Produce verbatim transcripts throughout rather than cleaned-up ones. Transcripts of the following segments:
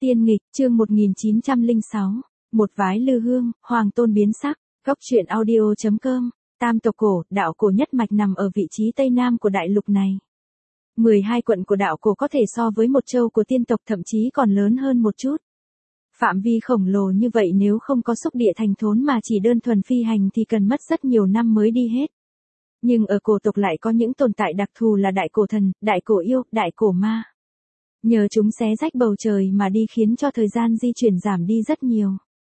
Tiên nghịch, chương một nghìn chín trăm lẻ sáu. Một vái lư hương, hoàng tôn biến sắc. Góc truyện audio chấm com. Tam tộc cổ, đạo cổ nhất mạch nằm ở vị trí tây nam của đại lục này. mười hai quận của đạo cổ có thể so với một châu của tiên tộc, thậm chí còn lớn hơn một chút. Phạm vi khổng lồ như vậy nếu không có xúc địa thành thốn mà chỉ đơn thuần phi hành thì cần mất rất nhiều năm mới đi hết. Nhưng ở cổ tộc lại có những tồn tại đặc thù là đại cổ thần, đại cổ yêu, đại cổ ma. Nhờ chúng xé rách bầu trời mà đi khiến cho thời gian di chuyển giảm đi rất nhiều.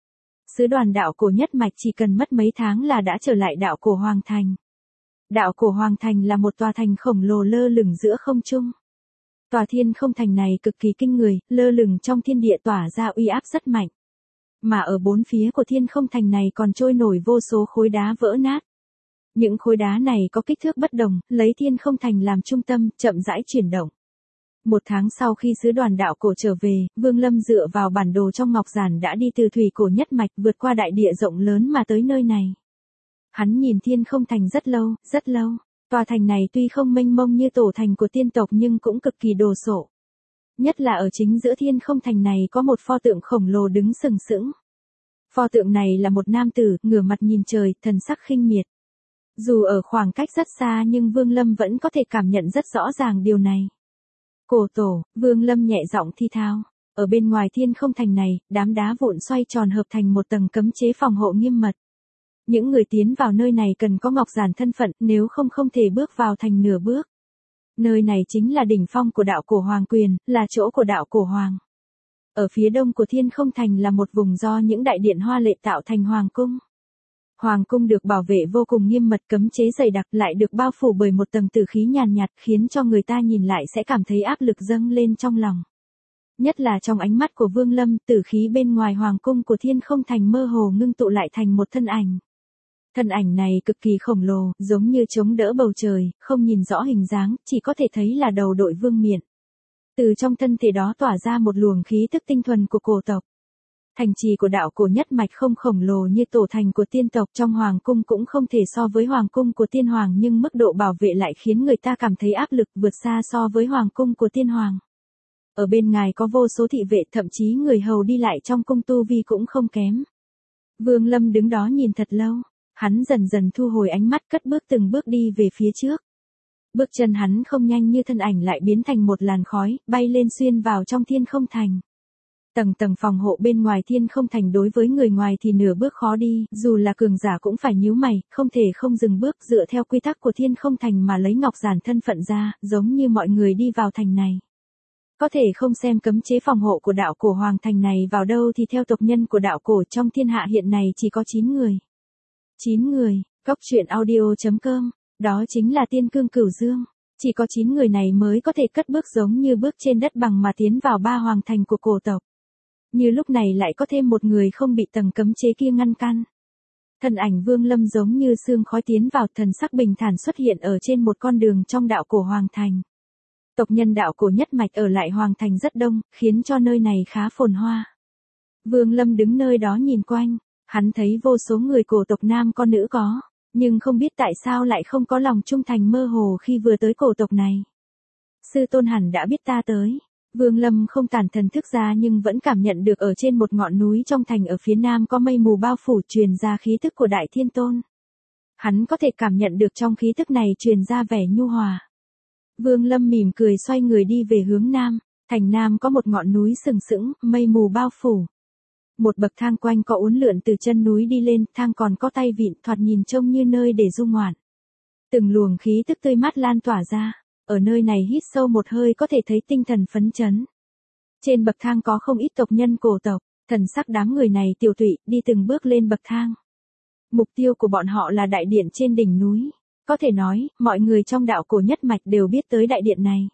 Sứ đoàn đạo cổ nhất mạch chỉ cần mất mấy tháng là đã trở lại đạo cổ Hoàng Thành. Đạo cổ Hoàng Thành là một tòa thành khổng lồ lơ lửng giữa không trung. Tòa thiên không thành này cực kỳ kinh người, lơ lửng trong thiên địa tỏa ra uy áp rất mạnh. Mà ở bốn phía của thiên không thành này còn trôi nổi vô số khối đá vỡ nát. Những khối đá này có kích thước bất đồng, lấy thiên không thành làm trung tâm, chậm rãi chuyển động. Một tháng sau khi sứ đoàn đạo cổ trở về, Vương Lâm dựa vào bản đồ trong ngọc giản đã đi từ thủy cổ nhất mạch vượt qua đại địa rộng lớn mà tới nơi này. Hắn nhìn thiên không thành rất lâu, rất lâu. Tòa thành này tuy không mênh mông như tổ thành của tiên tộc nhưng cũng cực kỳ đồ sộ. Nhất là ở chính giữa thiên không thành này có một pho tượng khổng lồ đứng sừng sững. Pho tượng này là một nam tử, ngửa mặt nhìn trời, thần sắc khinh miệt. Dù ở khoảng cách rất xa nhưng Vương Lâm vẫn có thể cảm nhận rất rõ ràng điều này. Cổ tổ, Vương Lâm nhẹ giọng thi thao. Ở bên ngoài thiên không thành này, đám đá vụn xoay tròn hợp thành một tầng cấm chế phòng hộ nghiêm mật. Những người tiến vào nơi này cần có ngọc giản thân phận, nếu không không thể bước vào thành nửa bước. Nơi này chính là đỉnh phong của đạo cổ Hoàng Quyền, là chỗ của đạo cổ Hoàng. Ở phía đông của thiên không thành là một vùng do những đại điện hoa lệ tạo thành Hoàng Cung. Hoàng cung được bảo vệ vô cùng nghiêm mật, cấm chế dày đặc, lại được bao phủ bởi một tầng tử khí nhàn nhạt, khiến cho người ta nhìn lại sẽ cảm thấy áp lực dâng lên trong lòng. Nhất là trong ánh mắt của Vương Lâm, tử khí bên ngoài hoàng cung của thiên không thành mơ hồ ngưng tụ lại thành một thân ảnh. Thân ảnh này cực kỳ khổng lồ, giống như chống đỡ bầu trời, không nhìn rõ hình dáng, chỉ có thể thấy là đầu đội vương miện. Từ trong thân thể đó tỏa ra một luồng khí tức tinh thuần của cổ tộc. Thành trì của đạo cổ nhất mạch không khổng lồ như tổ thành của tiên tộc, trong hoàng cung cũng không thể so với hoàng cung của tiên hoàng, nhưng mức độ bảo vệ lại khiến người ta cảm thấy áp lực vượt xa so với hoàng cung của tiên hoàng. Ở bên ngoài có vô số thị vệ, thậm chí người hầu đi lại trong cung tu vi cũng không kém. Vương Lâm đứng đó nhìn thật lâu, hắn dần dần thu hồi ánh mắt, cất bước từng bước đi về phía trước. Bước chân hắn không nhanh như thân ảnh lại biến thành một làn khói, bay lên xuyên vào trong thiên không thành. Tầng tầng phòng hộ bên ngoài thiên không thành đối với người ngoài thì nửa bước khó đi, dù là cường giả cũng phải nhíu mày, không thể không dừng bước dựa theo quy tắc của thiên không thành mà lấy ngọc giản thân phận ra, giống như mọi người đi vào thành này. Có thể không xem cấm chế phòng hộ của đạo cổ Hoàng Thành này vào đâu thì theo tộc nhân của đạo cổ trong thiên hạ hiện này chỉ có chín người. chín người, góc truyện audio chấm com, đó chính là Tiên Cương Cửu Dương. Chỉ có chín người này mới có thể cất bước giống như bước trên đất bằng mà tiến vào ba hoàng thành của cổ tộc. Như lúc này lại có thêm một người không bị tầng cấm chế kia ngăn can. Thân ảnh Vương Lâm giống như sương khói tiến vào, thần sắc bình thản xuất hiện ở trên một con đường trong đạo cổ Hoàng Thành. Tộc nhân đạo cổ nhất mạch ở lại Hoàng Thành rất đông, khiến cho nơi này khá phồn hoa. Vương Lâm đứng nơi đó nhìn quanh, hắn thấy vô số người cổ tộc nam có nữ có, nhưng không biết tại sao lại không có lòng trung thành, mơ hồ khi vừa tới cổ tộc này. Sư tôn hẳn đã biết ta tới. Vương Lâm không tản thần thức ra nhưng vẫn cảm nhận được ở trên một ngọn núi trong thành ở phía nam có mây mù bao phủ truyền ra khí tức của Đại Thiên Tôn. Hắn có thể cảm nhận được trong khí tức này truyền ra vẻ nhu hòa. Vương Lâm mỉm cười xoay người đi về hướng nam, thành nam có một ngọn núi sừng sững, mây mù bao phủ. Một bậc thang quanh có uốn lượn từ chân núi đi lên, thang còn có tay vịn, thoạt nhìn trông như nơi để du ngoạn. Từng luồng khí tức tươi mát lan tỏa ra. Ở nơi này hít sâu một hơi có thể thấy tinh thần phấn chấn. Trên bậc thang có không ít tộc nhân cổ tộc, thần sắc đám người này tiểu tụy, đi từng bước lên bậc thang. Mục tiêu của bọn họ là đại điện trên đỉnh núi. Có thể nói, mọi người trong đạo cổ nhất mạch đều biết tới đại điện này.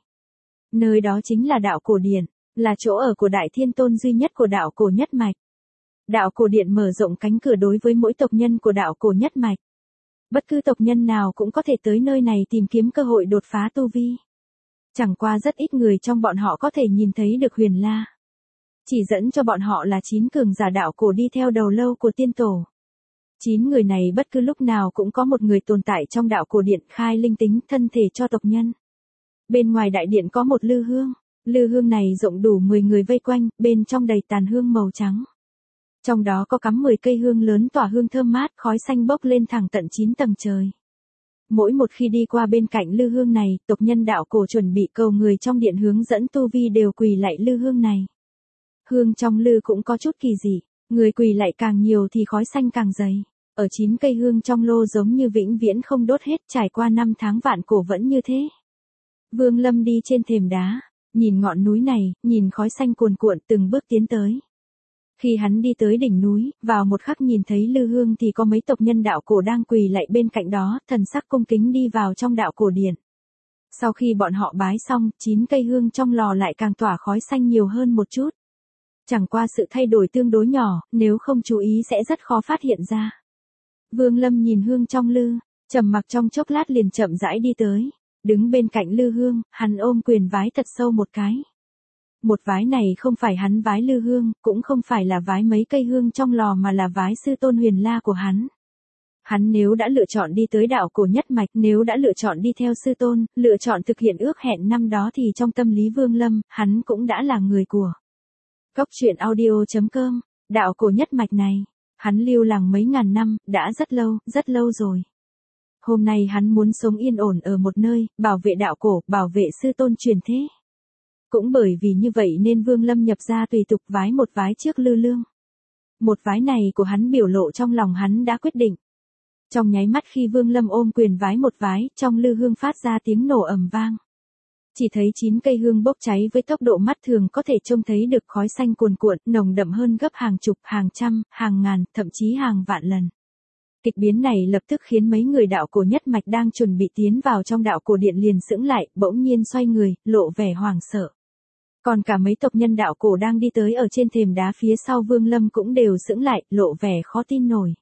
Nơi đó chính là đạo cổ điện, là chỗ ở của Đại Thiên Tôn duy nhất của đạo cổ nhất mạch. Đạo cổ điện mở rộng cánh cửa đối với mỗi tộc nhân của đạo cổ nhất mạch. Bất cứ tộc nhân nào cũng có thể tới nơi này tìm kiếm cơ hội đột phá tu vi. Chẳng qua rất ít người trong bọn họ có thể nhìn thấy được Huyền La. Chỉ dẫn cho bọn họ là chín cường giả đạo cổ đi theo đầu lâu của tiên tổ. Chín người này bất cứ lúc nào cũng có một người tồn tại trong đạo cổ điện khai linh tính thân thể cho tộc nhân. Bên ngoài đại điện có một lư hương. Lư hương này rộng đủ mười người vây quanh, bên trong đầy tàn hương màu trắng. Trong đó có cắm mười cây hương lớn tỏa hương thơm mát, khói xanh bốc lên thẳng tận chín tầng trời. Mỗi một khi đi qua bên cạnh lư hương này, tộc nhân đạo cổ chuẩn bị cầu người trong điện hướng dẫn tu vi đều quỳ lạy lư hương này. Hương trong lư cũng có chút kỳ dị, người quỳ lạy càng nhiều thì khói xanh càng dày. Ở chín cây hương trong lô giống như vĩnh viễn không đốt hết, trải qua năm tháng vạn cổ vẫn như thế. Vương Lâm đi trên thềm đá, nhìn ngọn núi này, nhìn khói xanh cuồn cuộn từng bước tiến tới. Khi hắn đi tới đỉnh núi, vào một khắc nhìn thấy lư hương thì có mấy tộc nhân đạo cổ đang quỳ lạy bên cạnh đó, thần sắc cung kính đi vào trong đạo cổ điện. Sau khi bọn họ bái xong, chín cây hương trong lò lại càng tỏa khói xanh nhiều hơn một chút. Chẳng qua sự thay đổi tương đối nhỏ, nếu không chú ý sẽ rất khó phát hiện ra. Vương Lâm nhìn hương trong lư, trầm mặc trong chốc lát liền chậm rãi đi tới. Đứng bên cạnh lư hương, hắn ôm quyền vái thật sâu một cái. Một vái này không phải hắn vái lư hương, cũng không phải là vái mấy cây hương trong lò mà là vái sư tôn Huyền La của hắn. Hắn nếu đã lựa chọn đi tới đạo cổ nhất mạch, nếu đã lựa chọn đi theo sư tôn, lựa chọn thực hiện ước hẹn năm đó thì trong tâm lý Vương Lâm, hắn cũng đã là người của. Cốc truyện audio chấm com, đạo cổ nhất mạch này, hắn lưu làng mấy ngàn năm, đã rất lâu, rất lâu rồi. Hôm nay hắn muốn sống yên ổn ở một nơi, bảo vệ đạo cổ, bảo vệ sư tôn truyền thế. Cũng bởi vì như vậy nên Vương Lâm nhập ra tùy tục vái một vái trước lư lương. Một vái này của hắn biểu lộ trong lòng hắn đã quyết định. Trong nháy mắt khi Vương Lâm ôm quyền vái một vái, trong lư hương phát ra tiếng nổ ầm vang. Chỉ thấy chín cây hương bốc cháy với tốc độ mắt thường có thể trông thấy được khói xanh cuồn cuộn, nồng đậm hơn gấp hàng chục, hàng trăm, hàng ngàn, thậm chí hàng vạn lần. Kịch biến này lập tức khiến mấy người đạo cổ nhất mạch đang chuẩn bị tiến vào trong đạo cổ điện liền sững lại, bỗng nhiên xoay người, lộ vẻ hoảng sợ. Còn cả mấy tộc nhân đạo cổ đang đi tới ở trên thềm đá phía sau Vương Lâm cũng đều sững lại, lộ vẻ khó tin nổi.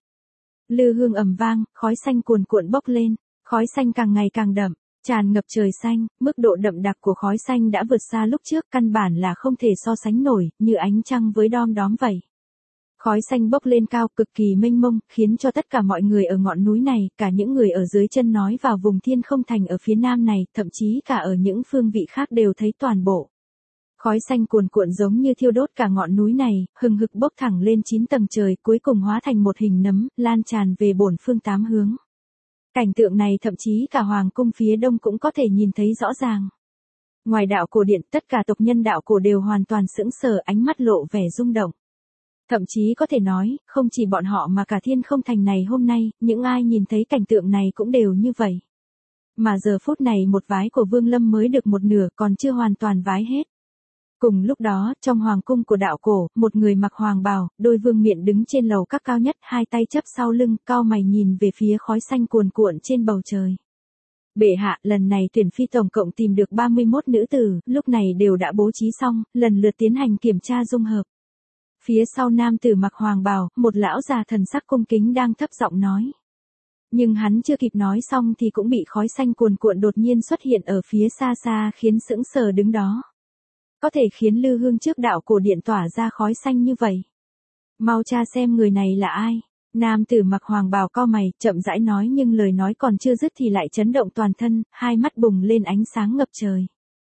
Lư hương ầm vang, khói xanh cuồn cuộn bốc lên, khói xanh càng ngày càng đậm, tràn ngập trời xanh, mức độ đậm đặc của khói xanh đã vượt xa lúc trước, căn bản là không thể so sánh nổi, như ánh trăng với đom đóm vậy. Khói xanh bốc lên cao cực kỳ mênh mông, khiến cho tất cả mọi người ở ngọn núi này, cả những người ở dưới chân nói vào vùng thiên không thành ở phía nam này, thậm chí cả ở những phương vị khác đều thấy toàn bộ. Khói xanh cuồn cuộn giống như thiêu đốt cả ngọn núi này, hừng hực bốc thẳng lên chín tầng trời, cuối cùng hóa thành một hình nấm, lan tràn về bổn phương tám hướng. Cảnh tượng này thậm chí cả hoàng cung phía đông cũng có thể nhìn thấy rõ ràng. Ngoài đạo cổ điện, tất cả tộc nhân đạo cổ đều hoàn toàn sững sờ, ánh mắt lộ vẻ rung động. Thậm chí có thể nói, không chỉ bọn họ mà cả thiên không thành này hôm nay, những ai nhìn thấy cảnh tượng này cũng đều như vậy. Mà giờ phút này một vái của Vương Lâm mới được một nửa, còn chưa hoàn toàn vái hết. Cùng lúc đó, trong hoàng cung của đạo cổ, một người mặc hoàng bào, đôi vương miện đứng trên lầu các cao nhất, hai tay chấp sau lưng, cau mày nhìn về phía khói xanh cuồn cuộn trên bầu trời. Bệ hạ, lần này tuyển phi tổng cộng tìm được ba mươi mốt nữ tử, lúc này đều đã bố trí xong, lần lượt tiến hành kiểm tra dung hợp. Phía sau nam tử mặc hoàng bào, một lão già thần sắc cung kính đang thấp giọng nói. Nhưng hắn chưa kịp nói xong thì cũng bị khói xanh cuồn cuộn đột nhiên xuất hiện ở phía xa xa khiến sững sờ đứng đó. Có thể khiến lư hương trước đạo cổ điện tỏa ra khói xanh như vậy. Mau tra xem người này là ai. Nam tử mặc hoàng bào cau mày, chậm rãi nói nhưng lời nói còn chưa dứt thì lại chấn động toàn thân, hai mắt bùng lên ánh sáng ngập trời.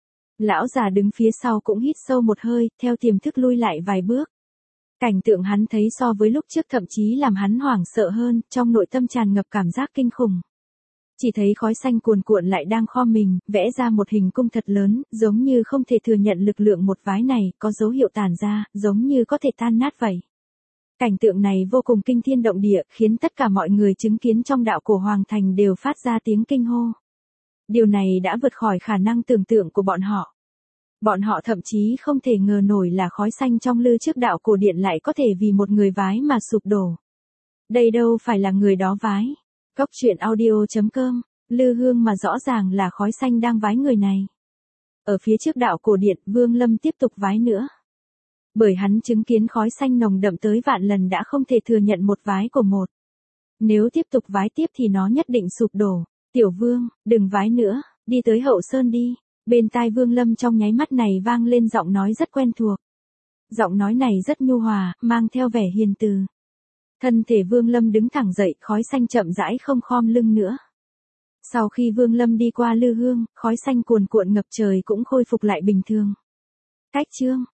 Lão già đứng phía sau cũng hít sâu một hơi, theo tiềm thức lui lại vài bước. Cảnh tượng hắn thấy so với lúc trước thậm chí làm hắn hoảng sợ hơn, trong nội tâm tràn ngập cảm giác kinh khủng. Chỉ thấy khói xanh cuồn cuộn lại đang kho mình, vẽ ra một hình cung thật lớn, giống như không thể thừa nhận lực lượng một vái này, có dấu hiệu tàn ra, giống như có thể tan nát vậy. Cảnh tượng này vô cùng kinh thiên động địa, khiến tất cả mọi người chứng kiến trong đạo cổ hoàng thành đều phát ra tiếng kinh hô. Điều này đã vượt khỏi khả năng tưởng tượng của bọn họ. Bọn họ thậm chí không thể ngờ nổi là khói xanh trong lư trước đạo cổ điện lại có thể vì một người vái mà sụp đổ. Đây đâu phải là người đó vái. Cốc truyện audio chấm com, lư hương mà rõ ràng là khói xanh đang vái người này. Ở phía trước đạo cổ điện, Vương Lâm tiếp tục vái nữa. Bởi hắn chứng kiến khói xanh nồng đậm tới vạn lần đã không thể thừa nhận một vái của một. Nếu tiếp tục vái tiếp thì nó nhất định sụp đổ. Tiểu Vương, đừng vái nữa, đi tới hậu sơn đi. Bên tai Vương Lâm trong nháy mắt này vang lên giọng nói rất quen thuộc. Giọng nói này rất nhu hòa, mang theo vẻ hiền từ. Thân thể Vương Lâm đứng thẳng dậy, khói xanh chậm rãi không khom lưng nữa. Sau khi Vương Lâm đi qua lư hương, khói xanh cuồn cuộn ngập trời cũng khôi phục lại bình thường. Cách chương